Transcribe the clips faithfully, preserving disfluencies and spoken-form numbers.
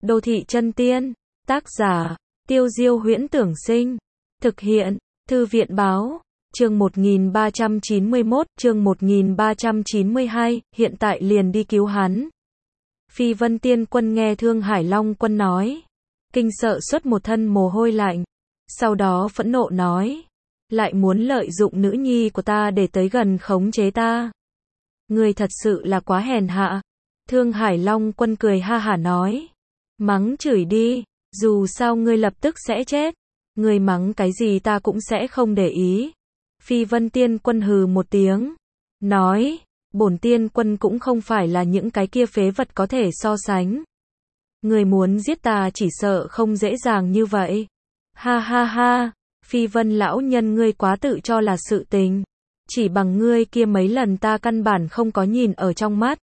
Đô thị chân tiên, tác giả, Tiêu Diêu Huyễn Tưởng Sinh, thực hiện, Thư viện Báo, chương một nghìn ba trăm chín mươi mốt, chương một nghìn ba trăm chín mươi hai, hiện tại liền đi cứu hắn. Phi Vân Tiên Quân nghe Thương Hải Long Quân nói, kinh sợ xuất một thân mồ hôi lạnh, sau đó phẫn nộ nói, lại muốn lợi dụng nữ nhi của ta để tới gần khống chế ta. Ngươi thật sự là quá hèn hạ. Thương Hải Long Quân cười ha hả nói, mắng chửi đi, dù sao ngươi lập tức sẽ chết, ngươi mắng cái gì ta cũng sẽ không để ý. Phi Vân Tiên Quân hừ một tiếng, nói, bổn tiên quân cũng không phải là những cái kia phế vật có thể so sánh. Ngươi muốn giết ta chỉ sợ không dễ dàng như vậy. Ha ha ha, Phi Vân lão nhân ngươi quá tự cho là sự tình. Chỉ bằng ngươi kia mấy lần ta căn bản không có nhìn ở trong mắt.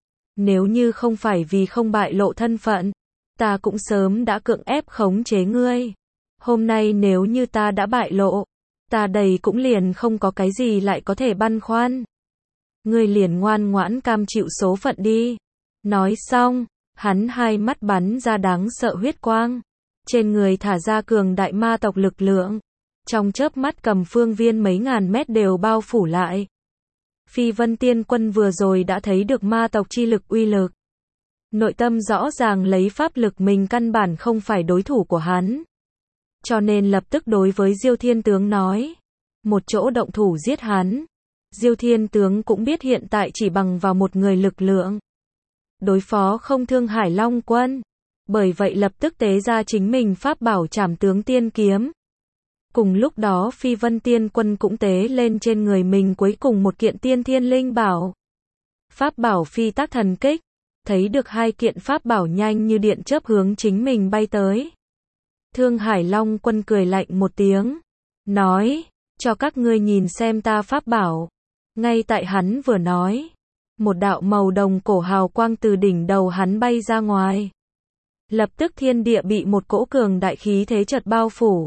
Nếu như không phải vì không bại lộ thân phận, ta cũng sớm đã cưỡng ép khống chế ngươi. Hôm nay nếu như ta đã bại lộ, ta đầy cũng liền không có cái gì lại có thể băn khoăn. Ngươi liền ngoan ngoãn cam chịu số phận đi. Nói xong, hắn hai mắt bắn ra đáng sợ huyết quang. Trên người thả ra cường đại ma tộc lực lượng. Trong chớp mắt cầm phương viên mấy ngàn mét đều bao phủ lại. Phi Vân Tiên Quân vừa rồi đã thấy được ma tộc chi lực uy lực. Nội tâm rõ ràng lấy pháp lực mình căn bản không phải đối thủ của hắn. Cho nên lập tức đối với Diêu Thiên Tướng nói. Một chỗ động thủ giết hắn. Diêu Thiên Tướng cũng biết hiện tại chỉ bằng vào một người lực lượng. Đối phó không Thương Hải Long Quân. Bởi vậy lập tức tế ra chính mình pháp bảo Trảm Tướng Tiên Kiếm. Cùng lúc đó Phi Vân Tiên Quân cũng tế lên trên người mình cuối cùng một kiện tiên thiên linh bảo. Pháp bảo Phi Tác Thần Kích. Thấy được hai kiện pháp bảo nhanh như điện chớp hướng chính mình bay tới. Thương Hải Long Quân cười lạnh một tiếng. Nói, cho các ngươi nhìn xem ta pháp bảo. Ngay tại hắn vừa nói. Một đạo màu đồng cổ hào quang từ đỉnh đầu hắn bay ra ngoài. Lập tức thiên địa bị một cỗ cường đại khí thế chợt bao phủ.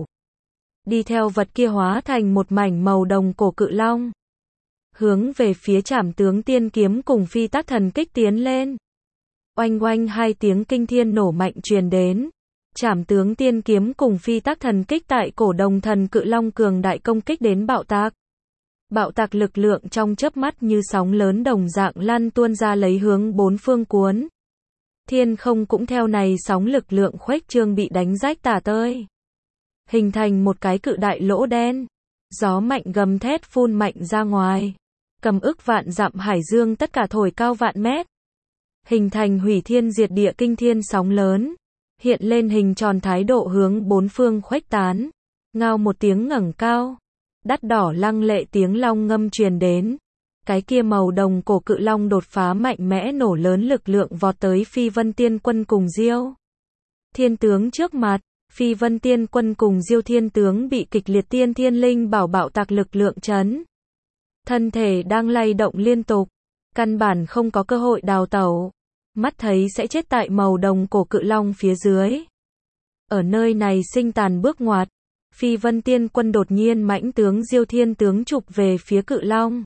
Đi theo vật kia hóa thành một mảnh màu đồng cổ cự long. Hướng về phía Trảm Tướng Tiên Kiếm cùng Phi Tác Thần Kích tiến lên. Oanh oanh hai tiếng kinh thiên nổ mạnh truyền đến. Trảm Tướng Tiên Kiếm cùng Phi Tác Thần Kích tại cổ đồng thần cự long cường đại công kích đến bạo tạc. Bạo tạc lực lượng trong chớp mắt như sóng lớn đồng dạng lan tuôn ra lấy hướng bốn phương cuốn. Thiên không cũng theo này sóng lực lượng khuếch trương bị đánh rách tả tơi. Hình thành một cái cự đại lỗ đen. Gió mạnh gầm thét phun mạnh ra ngoài. Cầm ức vạn dặm hải dương tất cả thổi cao vạn mét. Hình thành hủy thiên diệt địa kinh thiên sóng lớn. Hiện lên hình tròn thái độ hướng bốn phương khuếch tán. Ngao một tiếng ngẩng cao. Đắt đỏ lăng lệ tiếng long ngâm truyền đến. Cái kia màu đồng cổ cự long đột phá mạnh mẽ nổ lớn lực lượng vọt tới Phi Vân Tiên Quân cùng Diêu Thiên Tướng trước mặt. Phi Vân Tiên Quân cùng Diêu Thiên Tướng bị kịch liệt tiên thiên linh bảo bạo tạc lực lượng chấn. Thân thể đang lay động liên tục. Căn bản không có cơ hội đào tẩu. Mắt thấy sẽ chết tại màu đồng cổ cự long phía dưới. Ở nơi này sinh tàn bước ngoặt. Phi Vân Tiên Quân đột nhiên mãnh tướng Diêu Thiên Tướng chụp về phía cự long.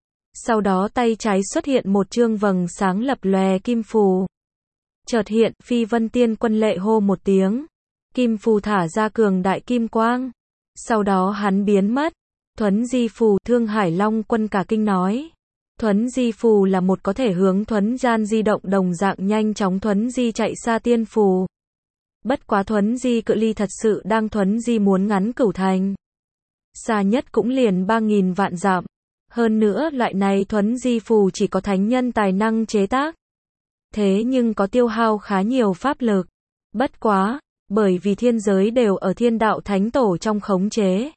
Sau đó tay trái xuất hiện một chương vầng sáng lập lòe kim phù. Chợt hiện, Phi Vân Tiên Quân lệ hô một tiếng. Kim phù thả ra cường đại kim quang. Sau đó hắn biến mất. Thuấn di phù, Thương Hải Long Quân cả kinh nói. Thuấn di phù là một có thể hướng thuấn gian di động đồng dạng nhanh chóng thuấn di chạy xa tiên phù. Bất quá thuấn di cự ly thật sự đang thuấn di muốn ngắn cửu thành. Xa nhất cũng liền ba nghìn vạn dặm. Hơn nữa loại này thuấn di phù chỉ có thánh nhân tài năng chế tác. Thế nhưng có tiêu hao khá nhiều pháp lực. Bất quá, bởi vì thiên giới đều ở Thiên Đạo Thánh Tổ trong khống chế.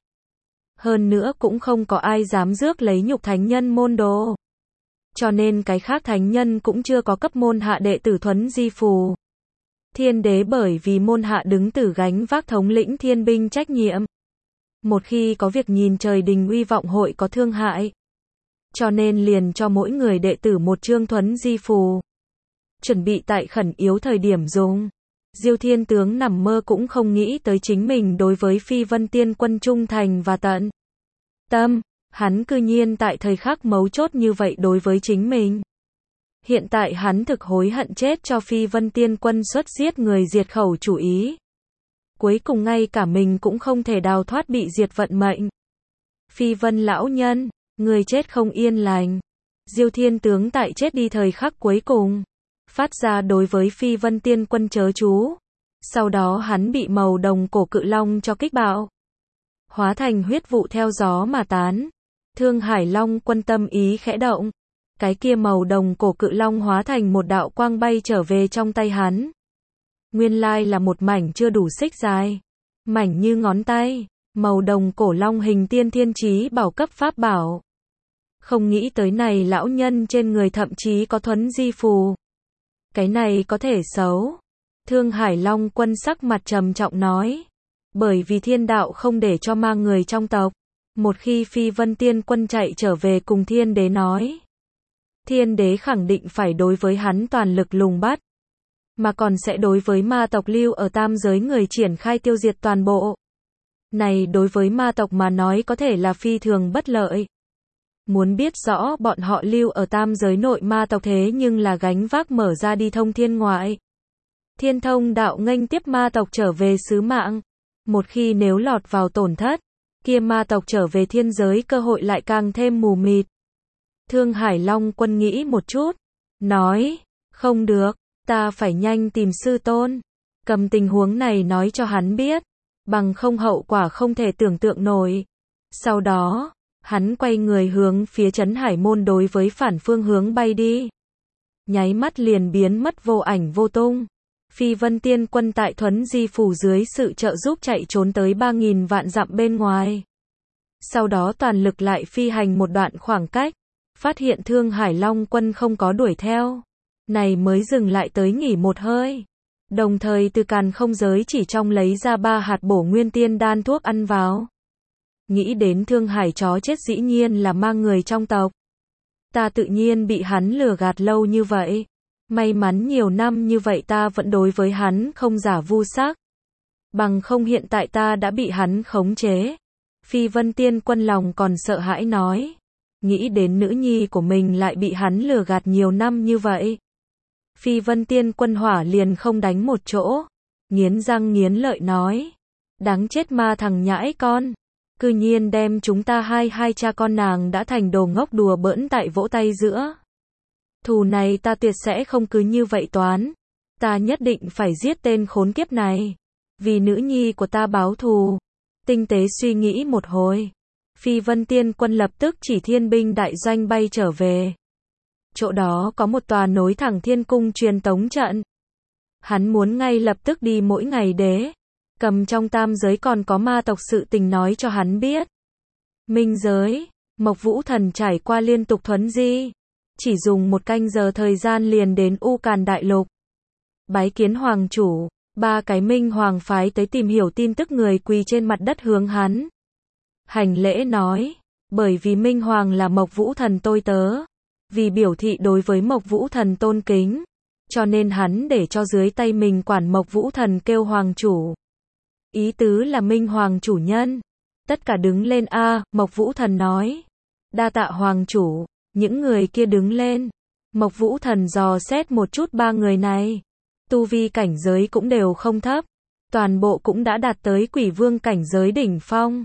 Hơn nữa cũng không có ai dám rước lấy nhục thánh nhân môn đồ. Cho nên cái khác thánh nhân cũng chưa có cấp môn hạ đệ tử thuấn di phù. Thiên đế bởi vì môn hạ đứng tử gánh vác thống lĩnh thiên binh trách nhiệm. Một khi có việc nhìn trời đình uy vọng hội có thương hại. Cho nên liền cho mỗi người đệ tử một chương thuấn di phù. Chuẩn bị tại khẩn yếu thời điểm dùng. Diêu Thiên Tướng nằm mơ cũng không nghĩ tới chính mình đối với Phi Vân Tiên Quân trung thành và tận tâm. Hắn cư nhiên tại thời khắc mấu chốt như vậy đối với chính mình. Hiện tại hắn thực hối hận chết cho Phi Vân Tiên Quân xuất giết người diệt khẩu chủ ý. Cuối cùng ngay cả mình cũng không thể đào thoát bị diệt vận mệnh. Phi Vân lão nhân, người chết không yên lành. Diêu Thiên tướng tại chết đi thời khắc cuối cùng, phát ra đối với Phi Vân Tiên Quân chớ chú. Sau đó hắn bị màu đồng cổ cự long cho kích bạo, hóa thành huyết vụ theo gió mà tán. Thương Hải Long Quân tâm ý khẽ động, cái kia màu đồng cổ cự long hóa thành một đạo quang bay trở về trong tay hắn. Nguyên lai là một mảnh chưa đủ xích dài, mảnh như ngón tay, màu đồng cổ long hình tiên thiên chí bảo cấp pháp bảo. Không nghĩ tới này lão nhân trên người thậm chí có thuấn di phù. Cái này có thể xấu. Thương Hải Long Quân sắc mặt trầm trọng nói. Bởi vì thiên đạo không để cho mang người trong tộc. Một khi Phi Vân Tiên Quân chạy trở về cùng thiên đế nói, thiên đế khẳng định phải đối với hắn toàn lực lùng bắt. Mà còn sẽ đối với ma tộc lưu ở tam giới người triển khai tiêu diệt toàn bộ. Này đối với ma tộc mà nói có thể là phi thường bất lợi. Muốn biết rõ bọn họ lưu ở tam giới nội ma tộc thế nhưng là gánh vác mở ra đi thông thiên ngoại. Thiên thông đạo nghênh tiếp ma tộc trở về xứ mạng. Một khi nếu lọt vào tổn thất, kia ma tộc trở về thiên giới cơ hội lại càng thêm mù mịt. Thương Hải Long Quân nghĩ một chút, nói, không được, ta phải nhanh tìm sư tôn. Cầm tình huống này nói cho hắn biết, bằng không hậu quả không thể tưởng tượng nổi. Sau đó, hắn quay người hướng phía Trấn Hải Môn đối với phản phương hướng bay đi. Nháy mắt liền biến mất vô ảnh vô tung. Phi Vân Tiên Quân tại thuấn di phủ dưới sự trợ giúp chạy trốn tới ba nghìn vạn dặm bên ngoài. Sau đó toàn lực lại phi hành một đoạn khoảng cách, phát hiện Thương Hải Long Quân không có đuổi theo. Này mới dừng lại tới nghỉ một hơi. Đồng thời từ càn không giới chỉ trong lấy ra ba hạt bổ nguyên tiên đan thuốc ăn vào. Nghĩ đến Thương Hải chó chết dĩ nhiên là mang người trong tộc. Ta tự nhiên bị hắn lừa gạt lâu như vậy. May mắn nhiều năm như vậy ta vẫn đối với hắn không giả vu sắc. Bằng không hiện tại ta đã bị hắn khống chế. Phi Vân Tiên Quân lòng còn sợ hãi nói. Nghĩ đến nữ nhi của mình lại bị hắn lừa gạt nhiều năm như vậy. Phi Vân Tiên Quân hỏa liền không đánh một chỗ. Nghiến răng nghiến lợi nói. Đáng chết ma thằng nhãi con. Cư nhiên đem chúng ta hai hai cha con nàng đã thành đồ ngốc đùa bỡn tại vỗ tay giữa. Thù này ta tuyệt sẽ không cứ như vậy toán. Ta nhất định phải giết tên khốn kiếp này. Vì nữ nhi của ta báo thù. Tinh tế suy nghĩ một hồi. Phi Vân Tiên Quân lập tức chỉ thiên binh đại doanh bay trở về. Chỗ đó có một tòa nối thẳng thiên cung truyền tống trận. Hắn muốn ngay lập tức đi mỗi ngày đế. Cầm trong tam giới còn có ma tộc sự tình nói cho hắn biết. Minh giới, Mộc Vũ Thần trải qua liên tục thuấn di. Chỉ dùng một canh giờ thời gian liền đến U Càn Đại Lục. Bái kiến Hoàng chủ, ba cái Minh Hoàng phái tới tìm hiểu tin tức người quỳ trên mặt đất hướng hắn. Hành lễ nói, bởi vì Minh Hoàng là Mộc Vũ Thần tôi tớ. Vì biểu thị đối với Mộc Vũ Thần tôn kính. Cho nên hắn để cho dưới tay mình quản Mộc Vũ Thần kêu Hoàng chủ. Ý tứ là Minh Hoàng chủ nhân. Tất cả đứng lên a, Mộc Vũ Thần nói. Đa tạ Hoàng chủ. Những người kia đứng lên. Mộc Vũ Thần dò xét một chút ba người này. Tu vi cảnh giới cũng đều không thấp. Toàn bộ cũng đã đạt tới quỷ vương cảnh giới đỉnh phong.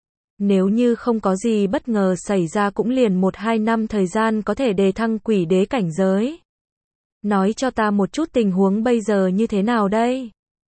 Nếu như không có gì bất ngờ xảy ra cũng liền một hai năm thời gian có thể đề thăng quỷ đế cảnh giới. Nói cho ta một chút tình huống bây giờ như thế nào đây?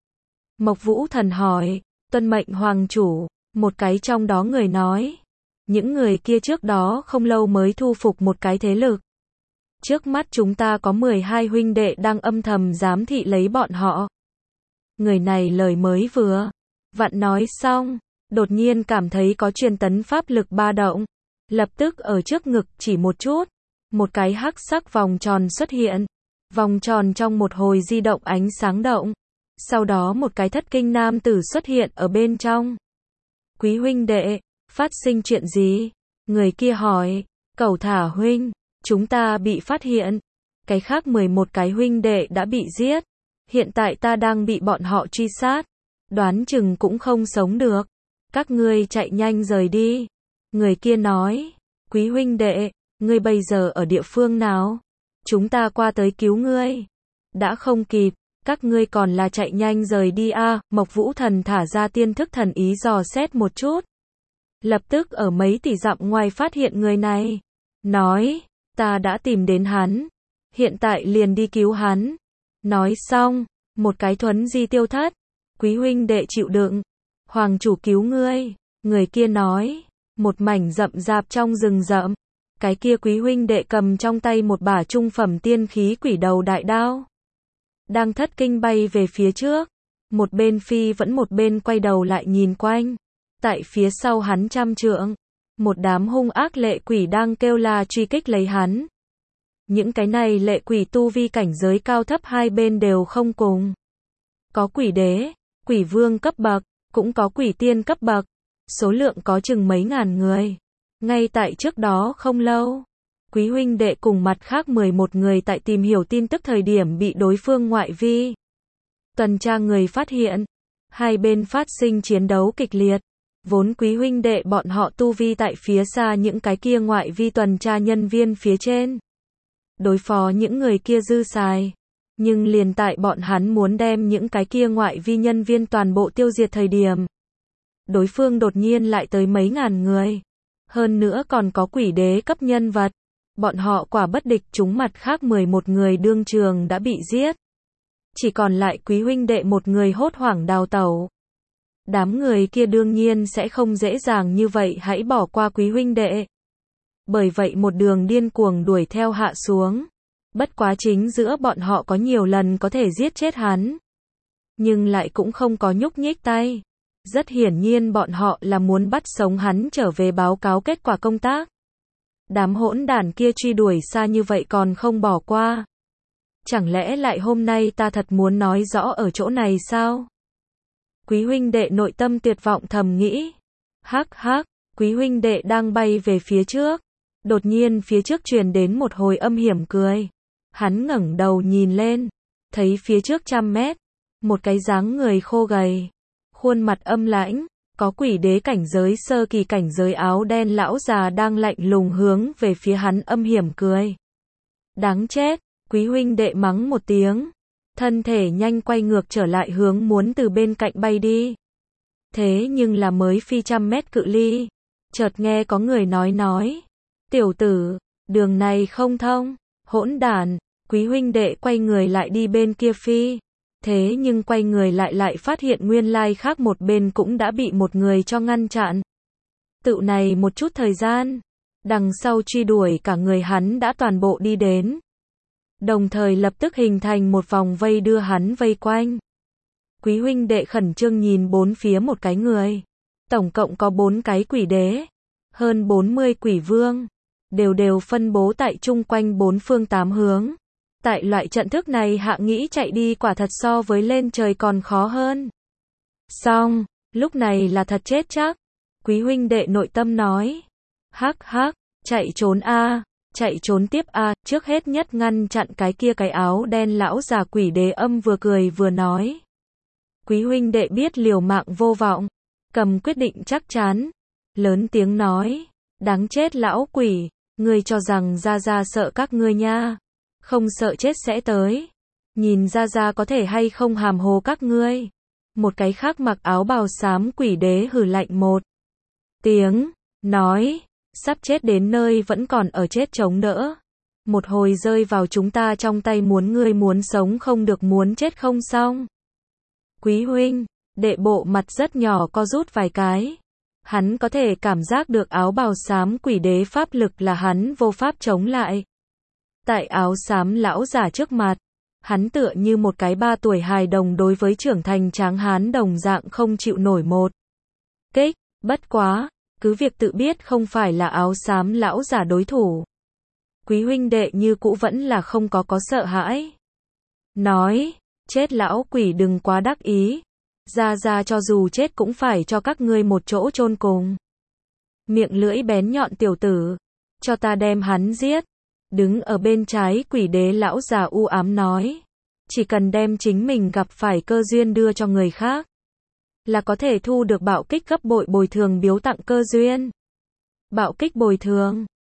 Mộc Vũ Thần hỏi, tuân mệnh Hoàng chủ, một cái trong đó người nói. Những người kia trước đó không lâu mới thu phục một cái thế lực. Trước mắt chúng ta có mười hai huynh đệ đang âm thầm giám thị lấy bọn họ. Người này lời mới vừa vặn nói xong, đột nhiên cảm thấy có truyền tấn pháp lực ba động. Lập tức ở trước ngực chỉ một chút, một cái hắc sắc vòng tròn xuất hiện. Vòng tròn trong một hồi di động ánh sáng động. Sau đó một cái thất kinh nam tử xuất hiện ở bên trong. Quý huynh đệ, phát sinh chuyện gì? Người kia hỏi, Cẩu Thả huynh, chúng ta bị phát hiện. Cái khác mười một cái huynh đệ đã bị giết. Hiện tại ta đang bị bọn họ truy sát. Đoán chừng cũng không sống được. Các ngươi chạy nhanh rời đi. Người kia nói, quý huynh đệ, ngươi bây giờ ở địa phương nào? chúng ta qua tới cứu ngươi. Đã không kịp, các ngươi còn là chạy nhanh rời đi a. Mộc Vũ Thần thả ra tiên thức thần ý dò xét một chút. Lập tức ở mấy tỷ dặm ngoài phát hiện người này. Nói, ta đã tìm đến hắn. Hiện tại liền đi cứu hắn. Nói xong, một cái thuấn di tiêu thất. Quý huynh đệ chịu đựng. Hoàng chủ cứu ngươi. Người kia nói, một mảnh rậm rạp trong rừng rậm. Cái kia quý huynh đệ cầm trong tay một bả trung phẩm tiên khí quỷ đầu đại đao. Đang thất kinh bay về phía trước. Một bên phi vẫn một bên quay đầu lại nhìn quanh. Tại phía sau hắn trăm trượng. Một đám hung ác lệ quỷ đang kêu la truy kích lấy hắn. Những cái này lệ quỷ tu vi cảnh giới cao thấp hai bên đều không cùng. Có quỷ đế, quỷ vương cấp bậc, cũng có quỷ tiên cấp bậc. Số lượng có chừng mấy ngàn người. Ngay tại trước đó không lâu, quý huynh đệ cùng mặt khác mười một người tại tìm hiểu tin tức thời điểm bị đối phương ngoại vi tuần tra người phát hiện. Hai bên phát sinh chiến đấu kịch liệt. Vốn quý huynh đệ bọn họ tu vi tại phía xa những cái kia ngoại vi tuần tra nhân viên phía trên. Đối phó những người kia dư xài. Nhưng liền tại bọn hắn muốn đem những cái kia ngoại vi nhân viên toàn bộ tiêu diệt thời điểm. Đối phương đột nhiên lại tới mấy ngàn người. Hơn nữa còn có quỷ đế cấp nhân vật. Bọn họ quả bất địch chúng mặt khác mười một người đương trường đã bị giết. Chỉ còn lại quý huynh đệ một người hốt hoảng đào tẩu. Đám người kia đương nhiên sẽ không dễ dàng như vậy hãy bỏ qua quý huynh đệ. Bởi vậy một đường điên cuồng đuổi theo hạ xuống. Bất quá chính giữa bọn họ có nhiều lần có thể giết chết hắn. Nhưng lại cũng không có nhúc nhích tay. Rất hiển nhiên bọn họ là muốn bắt sống hắn trở về báo cáo kết quả công tác. Đám hỗn đản kia truy đuổi xa như vậy còn không bỏ qua. Chẳng lẽ lại hôm nay ta thật muốn nói rõ ở chỗ này sao? Quý huynh đệ nội tâm tuyệt vọng thầm nghĩ. Hắc hắc, quý huynh đệ đang bay về phía trước. Đột nhiên phía trước truyền đến một hồi âm hiểm cười. Hắn ngẩng đầu nhìn lên. Thấy phía trước trăm mét. Một cái dáng người khô gầy. Khuôn mặt âm lãnh. Có quỷ đế cảnh giới sơ kỳ cảnh giới áo đen lão già đang lạnh lùng hướng về phía hắn âm hiểm cười. Đáng chết, quý huynh đệ mắng một tiếng. Thân thể nhanh quay ngược trở lại hướng muốn từ bên cạnh bay đi. Thế nhưng là mới phi trăm mét cự ly. Chợt nghe có người nói nói. Tiểu tử, đường này không thông, hỗn đản, quý huynh đệ quay người lại đi bên kia phi. Thế nhưng quay người lại lại phát hiện nguyên lai khác một bên cũng đã bị một người cho ngăn chặn. Tự này một chút thời gian, đằng sau truy đuổi cả người hắn đã toàn bộ đi đến. Đồng thời lập tức hình thành một vòng vây đưa hắn vây quanh. Quý huynh đệ khẩn trương nhìn bốn phía một cái người. Tổng cộng có bốn cái quỷ đế, hơn bốn mươi quỷ vương, đều đều phân bố tại chung quanh bốn phương tám hướng. Tại loại trận thức này hạ nghĩ chạy đi quả thật so với lên trời còn khó hơn. Xong, lúc này là thật chết chắc. Quý huynh đệ nội tâm nói. Hắc hắc, chạy trốn a, chạy trốn tiếp a, trước hết nhất ngăn chặn cái kia cái áo đen lão già quỷ đế âm vừa cười vừa nói. Quý huynh đệ biết liều mạng vô vọng, cầm quyết định chắc chắn, lớn tiếng nói, đáng chết lão quỷ, ngươi cho rằng gia gia sợ các ngươi nha, không sợ chết sẽ tới, nhìn gia gia có thể hay không hàm hồ các ngươi. Một cái khác mặc áo bào xám quỷ đế hừ lạnh một tiếng, nói, sắp chết đến nơi vẫn còn ở chết chống đỡ. Một hồi rơi vào chúng ta trong tay muốn ngươi muốn sống không được muốn chết không xong. Quý huynh, đệ bộ mặt rất nhỏ co rút vài cái. Hắn có thể cảm giác được áo bào xám quỷ đế pháp lực là hắn vô pháp chống lại. Tại áo xám lão giả trước mặt, hắn tựa như một cái ba tuổi hài đồng đối với trưởng thành tráng hán đồng dạng không chịu nổi một kích, bất quá, cứ việc tự biết không phải là áo xám lão giả đối thủ. Quý huynh đệ như cũ vẫn là không có có sợ hãi. Nói, chết lão quỷ đừng quá đắc ý. Ra ra cho dù chết cũng phải cho các ngươi một chỗ chôn cùng. Miệng lưỡi bén nhọn tiểu tử. Cho ta đem hắn giết. Đứng ở bên trái quỷ đế lão già u ám nói. Chỉ cần đem chính mình gặp phải cơ duyên đưa cho người khác. Là có thể thu được bạo kích gấp bội bồi thường biếu tặng cơ duyên. Bạo kích bồi thường.